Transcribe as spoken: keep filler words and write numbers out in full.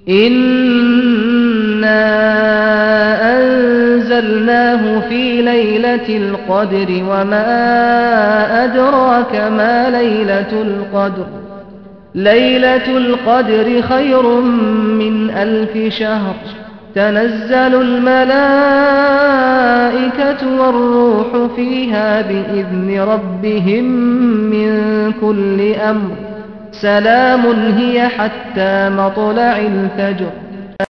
إِنَّا أَنزَلْنَاهُ فِي لَيْلَةِ الْقَدْرِ وَمَا أَدْرَاكَ مَا لَيْلَةُ الْقَدْرِ لَيْلَةُ الْقَدْرِ خَيْرٌ مِّنْ أَلْفِ شَهْرٍ تَنَزَّلُ الْمَلَائِكَةُ وَالرُّوحُ فِيهَا بِإِذْنِ رَبِّهِم مِّن كُلِّ أَمْرٍ سَلَامٌ هِيَ حَتَّىٰ مَطْلَعِ الْفَجْرِ